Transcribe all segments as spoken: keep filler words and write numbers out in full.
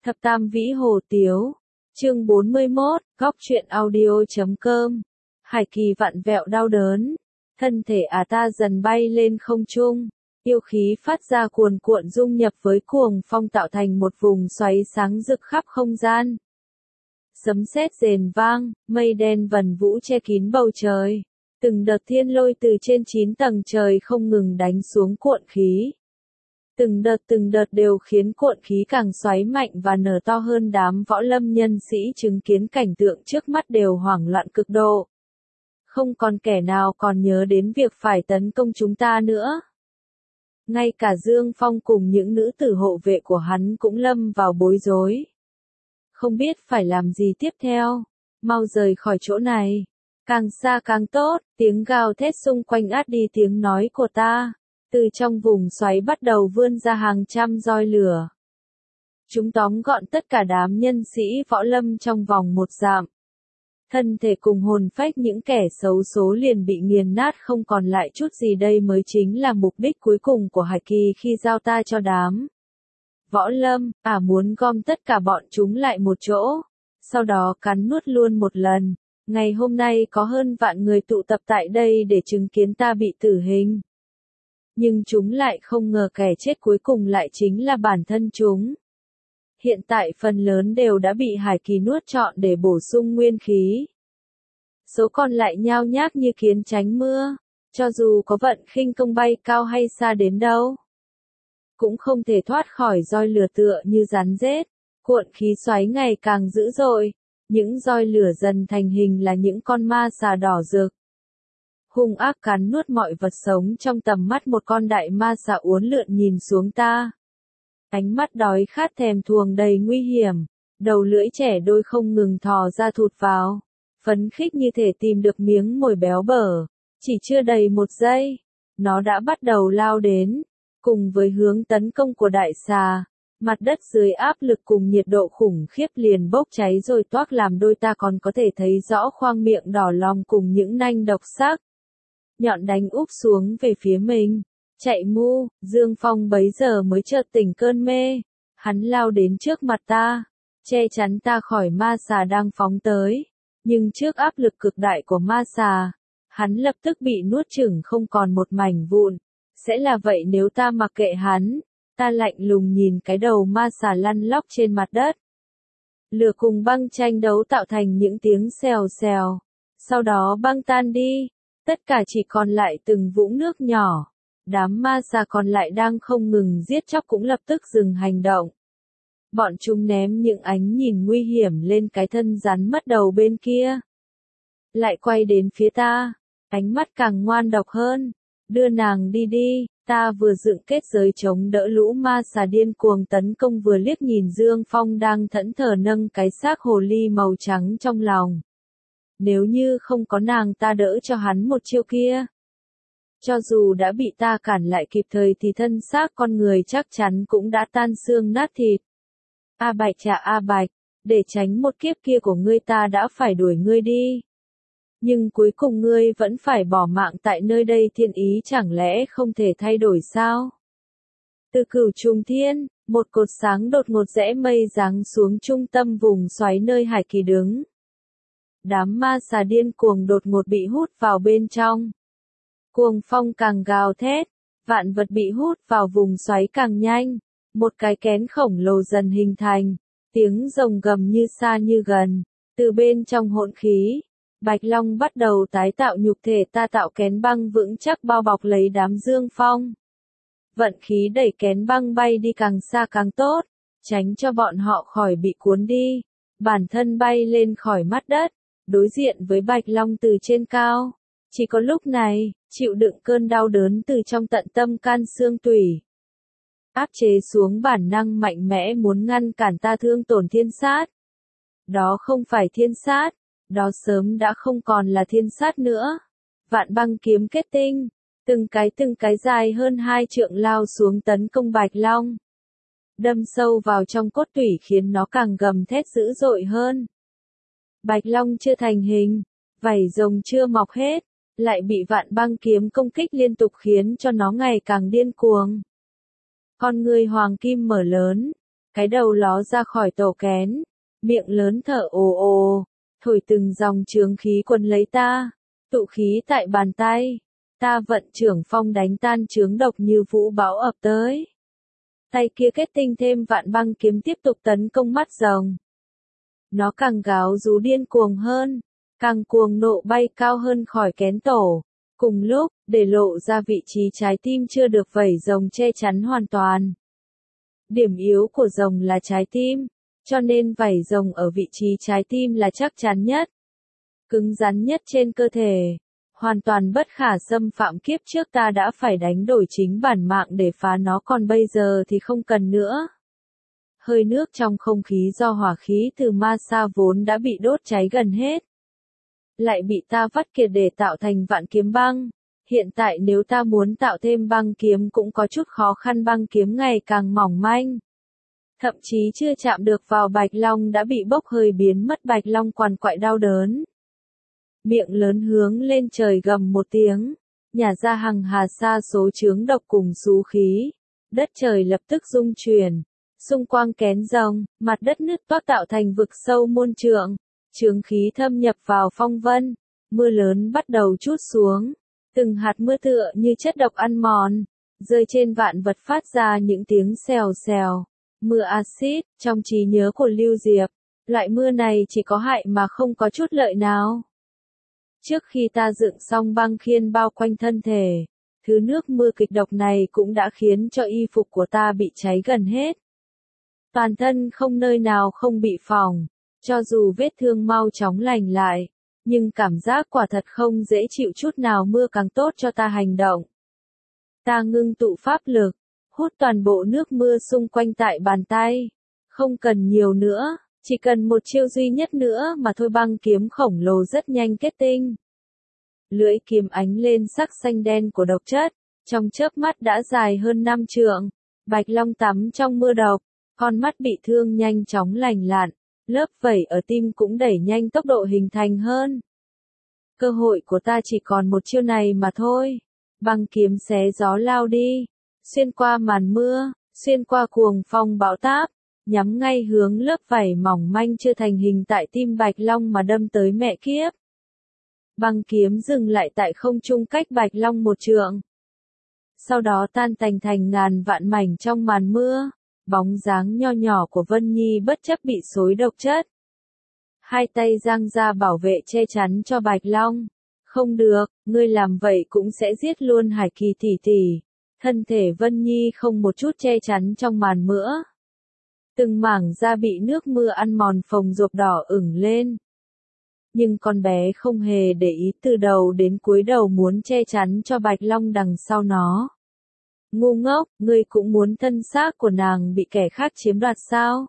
Thập Tam Vĩ Hồ Tiếu, chương bốn mươi mốt, góc truyện audio.com. Hải Kỳ vặn vẹo đau đớn, thân thể ả ta dần bay lên không trung, yêu khí phát ra cuồn cuộn dung nhập với cuồng phong tạo thành một vùng xoáy sáng rực khắp không gian. Sấm sét rền vang, mây đen vần vũ che kín bầu trời, từng đợt thiên lôi từ trên chín tầng trời không ngừng đánh xuống cuộn khí. Từng đợt từng đợt đều khiến cuộn khí càng xoáy mạnh và nở to hơn, đám võ lâm nhân sĩ chứng kiến cảnh tượng trước mắt đều hoảng loạn cực độ. Không còn kẻ nào còn nhớ đến việc phải tấn công chúng ta nữa. Ngay cả Dương Phong cùng những nữ tử hộ vệ của hắn cũng lâm vào bối rối. Không biết phải làm gì tiếp theo, mau rời khỏi chỗ này. Càng xa càng tốt, tiếng gào thét xung quanh át đi tiếng nói của ta. Từ trong vùng xoáy bắt đầu vươn ra hàng trăm roi lửa. Chúng tóm gọn tất cả đám nhân sĩ võ lâm trong vòng một dặm. Thân thể cùng hồn phách những kẻ xấu số liền bị nghiền nát, không còn lại chút gì. Đây mới chính là mục đích cuối cùng của Hải Kỳ khi giao ta cho đám võ lâm. Ả muốn gom tất cả bọn chúng lại một chỗ, sau đó cắn nuốt luôn một lần. Ngày hôm nay có hơn vạn người tụ tập tại đây để chứng kiến ta bị tử hình. Nhưng chúng lại không ngờ kẻ chết cuối cùng lại chính là bản thân chúng. Hiện tại phần lớn đều đã bị Hải Kỳ nuốt trọn để bổ sung nguyên khí. Số còn lại nhao nhác như kiến tránh mưa, cho dù có vận khinh công bay cao hay xa đến đâu, cũng không thể thoát khỏi roi lửa tựa như rắn rết. Cuộn khí xoáy ngày càng dữ dội, những roi lửa dần thành hình là những con ma xà đỏ rực. Hung ác cắn nuốt mọi vật sống trong tầm mắt. Một con đại ma xà uốn lượn nhìn xuống ta. Ánh mắt đói khát thèm thuồng đầy nguy hiểm, đầu lưỡi trẻ đôi không ngừng thò ra thụt vào, phấn khích như thể tìm được miếng mồi béo bở. Chỉ chưa đầy một giây, nó đã bắt đầu lao đến, cùng với hướng tấn công của đại xà. Mặt đất dưới áp lực cùng nhiệt độ khủng khiếp liền bốc cháy rồi toác làm đôi, ta còn có thể thấy rõ khoang miệng đỏ lòng cùng những nanh độc sắc nhọn đánh úp xuống về phía mình. Chạy mu, Dương Phong bấy giờ mới chợt tỉnh cơn mê. Hắn lao đến trước mặt ta, che chắn ta khỏi ma xà đang phóng tới. Nhưng trước áp lực cực đại của ma xà, hắn lập tức bị nuốt chửng không còn một mảnh vụn. Sẽ là vậy nếu ta mặc kệ hắn. Ta lạnh lùng nhìn cái đầu ma xà lăn lóc trên mặt đất. Lửa cùng băng tranh đấu tạo thành những tiếng xèo xèo. Sau đó băng tan đi. Tất cả chỉ còn lại từng vũng nước nhỏ. Đám ma xà còn lại đang không ngừng giết chóc cũng lập tức dừng hành động. Bọn chúng ném những ánh nhìn nguy hiểm lên cái thân rắn mất đầu bên kia. Lại quay đến phía ta. Ánh mắt càng ngoan độc hơn. Đưa nàng đi đi. Ta vừa dựng kết giới chống đỡ lũ ma xà điên cuồng tấn công, vừa liếc nhìn Dương Phong đang thẫn thờ nâng cái xác hồ ly màu trắng trong lòng. Nếu như không có nàng ta đỡ cho hắn một chiêu kia, cho dù đã bị ta cản lại kịp thời thì thân xác con người chắc chắn cũng đã tan xương nát thịt. A Bạch chà A Bạch, để tránh một kiếp kia của ngươi ta đã phải đuổi ngươi đi. Nhưng cuối cùng ngươi vẫn phải bỏ mạng tại nơi đây, thiên ý chẳng lẽ không thể thay đổi sao? Từ Cửu Trùng Thiên, một cột sáng đột ngột rẽ mây giáng xuống trung tâm vùng xoáy nơi Hải Kỳ đứng. Đám ma xà điên cuồng đột ngột bị hút vào bên trong. Cuồng phong càng gào thét, vạn vật bị hút vào vùng xoáy càng nhanh. Một cái kén khổng lồ dần hình thành, tiếng rồng gầm như xa như gần. Từ bên trong hỗn khí, Bạch Long bắt đầu tái tạo nhục thể, ta tạo kén băng vững chắc bao bọc lấy đám Dương Phong. Vận khí đẩy kén băng bay đi càng xa càng tốt, tránh cho bọn họ khỏi bị cuốn đi. Bản thân bay lên khỏi mặt đất, đối diện với Bạch Long từ trên cao. Chỉ có lúc này, chịu đựng cơn đau đớn từ trong tận tâm can xương tủy. Áp chế xuống bản năng mạnh mẽ muốn ngăn cản ta thương tổn thiên sát. Đó không phải thiên sát. Đó sớm đã không còn là thiên sát nữa. Vạn băng kiếm kết tinh, từng cái từng cái dài hơn hai trượng lao xuống tấn công Bạch Long. Đâm sâu vào trong cốt tủy khiến nó càng gầm thét dữ dội hơn. Bạch Long chưa thành hình, vảy rồng chưa mọc hết, lại bị vạn băng kiếm công kích liên tục khiến cho nó ngày càng điên cuồng. Con người hoàng kim mở lớn, cái đầu ló ra khỏi tổ kén, miệng lớn thở ồ ồ, thổi từng dòng chướng khí quấn lấy ta, tụ khí tại bàn tay, ta vận trưởng phong đánh tan chướng độc như vũ bão ập tới. Tay kia kết tinh thêm vạn băng kiếm tiếp tục tấn công mắt rồng. Nó càng gào rú điên cuồng hơn, càng cuồng nộ bay cao hơn khỏi kén tổ. Cùng lúc, để lộ ra vị trí trái tim chưa được vảy rồng che chắn hoàn toàn. Điểm yếu của rồng là trái tim, cho nên vảy rồng ở vị trí trái tim là chắc chắn nhất, cứng rắn nhất trên cơ thể. Hoàn toàn bất khả xâm phạm, kiếp trước ta đã phải đánh đổi chính bản mạng để phá nó, còn bây giờ thì không cần nữa. Hơi nước trong không khí do hỏa khí từ ma sa vốn đã bị đốt cháy gần hết, lại bị ta vắt kiệt để tạo thành vạn kiếm băng. Hiện tại nếu ta muốn tạo thêm băng kiếm cũng có chút khó khăn, băng kiếm ngày càng mỏng manh. Thậm chí chưa chạm được vào Bạch Long đã bị bốc hơi biến mất. Bạch Long quằn quại đau đớn, miệng lớn hướng lên trời gầm một tiếng, nhả ra hằng hà sa số chướng độc cùng xú khí. Đất trời lập tức rung chuyển, xung quanh kén rồng, mặt đất nứt toác tạo thành vực sâu muôn trượng, chướng khí thâm nhập vào phong vân, mưa lớn bắt đầu trút xuống, từng hạt mưa tựa như chất độc ăn mòn, rơi trên vạn vật phát ra những tiếng xèo xèo. Mưa axit, trong trí nhớ của Lưu Diệp, loại mưa này chỉ có hại mà không có chút lợi nào. Trước khi ta dựng xong băng khiên bao quanh thân thể, thứ nước mưa kịch độc này cũng đã khiến cho y phục của ta bị cháy gần hết. Toàn thân không nơi nào không bị phỏng, cho dù vết thương mau chóng lành lại, nhưng cảm giác quả thật không dễ chịu chút nào. Mưa càng tốt cho ta hành động. Ta ngưng tụ pháp lực, hút toàn bộ nước mưa xung quanh tại bàn tay. Không cần nhiều nữa, chỉ cần một chiêu duy nhất nữa mà thôi. Băng kiếm khổng lồ rất nhanh kết tinh. Lưỡi kiếm ánh lên sắc xanh đen của độc chất, trong chớp mắt đã dài hơn năm trượng. Bạch Long tắm trong mưa độc, con mắt bị thương nhanh chóng lành lặn, lớp vảy ở tim cũng đẩy nhanh tốc độ hình thành hơn. Cơ hội của ta chỉ còn một chiêu này mà thôi. Băng kiếm xé gió lao đi, xuyên qua màn mưa, xuyên qua cuồng phong bão táp, nhắm ngay hướng lớp vảy mỏng manh chưa thành hình tại tim Bạch Long mà đâm tới mẹ kiếp. Băng kiếm dừng lại tại không trung cách Bạch Long một trượng. Sau đó tan tành thành ngàn vạn mảnh trong màn mưa, bóng dáng nho nhỏ của Vân Nhi bất chấp bị xối độc chất. Hai tay giang ra bảo vệ che chắn cho Bạch Long. Không được, ngươi làm vậy cũng sẽ giết luôn Hải Kỳ tỷ tỷ. Thân thể Vân Nhi không một chút che chắn trong màn mưa. Từng mảng da bị nước mưa ăn mòn phồng rộp đỏ ửng lên. Nhưng con bé không hề để ý, từ đầu đến cuối đầu muốn che chắn cho Bạch Long đằng sau nó. Ngu ngốc, ngươi cũng muốn thân xác của nàng bị kẻ khác chiếm đoạt sao?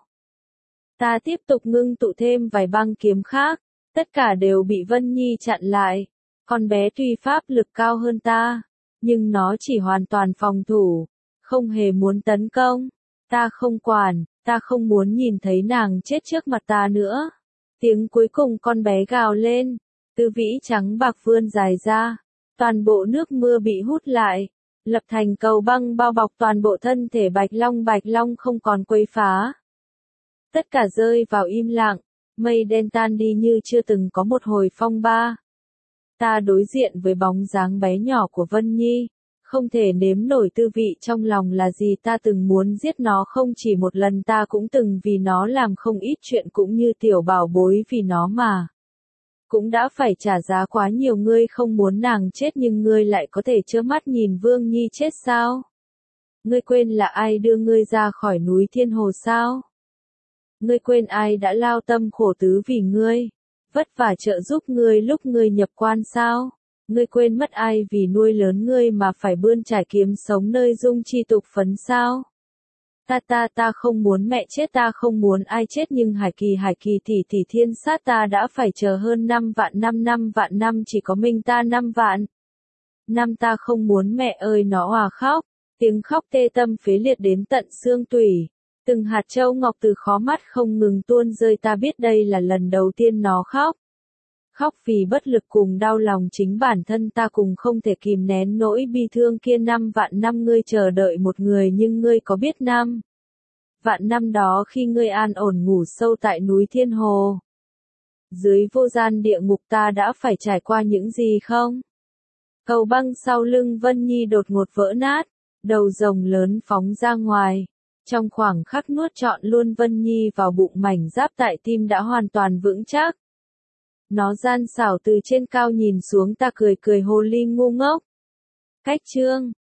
Ta tiếp tục ngưng tụ thêm vài băng kiếm khác, tất cả đều bị Vân Nhi chặn lại. Con bé tuy pháp lực cao hơn ta, nhưng nó chỉ hoàn toàn phòng thủ, không hề muốn tấn công. Ta không quản, ta không muốn nhìn thấy nàng chết trước mặt ta nữa. Tiếng cuối cùng con bé gào lên, tư vĩ trắng bạc vươn dài ra, toàn bộ nước mưa bị hút lại, lập thành cầu băng bao bọc toàn bộ thân thể Bạch Long. Bạch Long không còn quấy phá. Tất cả rơi vào im lặng, mây đen tan đi như chưa từng có một hồi phong ba. Ta đối diện với bóng dáng bé nhỏ của Vân Nhi, không thể nếm nổi tư vị trong lòng là gì. Ta từng muốn giết nó không chỉ một lần, ta cũng từng vì nó làm không ít chuyện, cũng như tiểu bảo bối vì nó mà. Cũng đã phải trả giá quá nhiều. Ngươi không muốn nàng chết nhưng ngươi lại có thể trơ mắt nhìn Vương Nhi chết sao? Ngươi quên là ai đưa ngươi ra khỏi núi Thiên Hồ sao? Ngươi quên ai đã lao tâm khổ tứ vì ngươi, vất vả trợ giúp ngươi lúc ngươi nhập quan sao? Ngươi quên mất ai vì nuôi lớn ngươi mà phải bươn trải kiếm sống nơi dung chi tục phấn sao? Ta ta ta không muốn mẹ chết, ta không muốn ai chết, nhưng Hải Kỳ Hải Kỳ tỷ tỷ thiên sát ta đã phải chờ hơn năm vạn năm. Năm vạn năm chỉ có mình ta năm vạn. Năm ta không muốn mẹ ơi. Nó òa khóc, tiếng khóc tê tâm phế liệt đến tận xương tủy. Từng hạt châu ngọc từ khóe mắt không ngừng tuôn rơi. Ta biết đây là lần đầu tiên nó khóc. Khóc vì bất lực cùng đau lòng chính bản thân ta, cùng không thể kìm nén nỗi bi thương kia. Năm vạn năm ngươi chờ đợi một người, nhưng ngươi có biết năm Vạn năm đó khi ngươi an ổn ngủ sâu tại núi Thiên Hồ. Dưới vô gian địa ngục ta đã phải trải qua những gì không? Cầu băng sau lưng Vân Nhi đột ngột vỡ nát, đầu rồng lớn phóng ra ngoài. Trong khoảng khắc nuốt trọn luôn Vân Nhi vào bụng, mảnh giáp tại tim đã hoàn toàn vững chắc. Nó gian xảo từ trên cao nhìn xuống ta, cười cười hồ ly ngu ngốc. Cách chương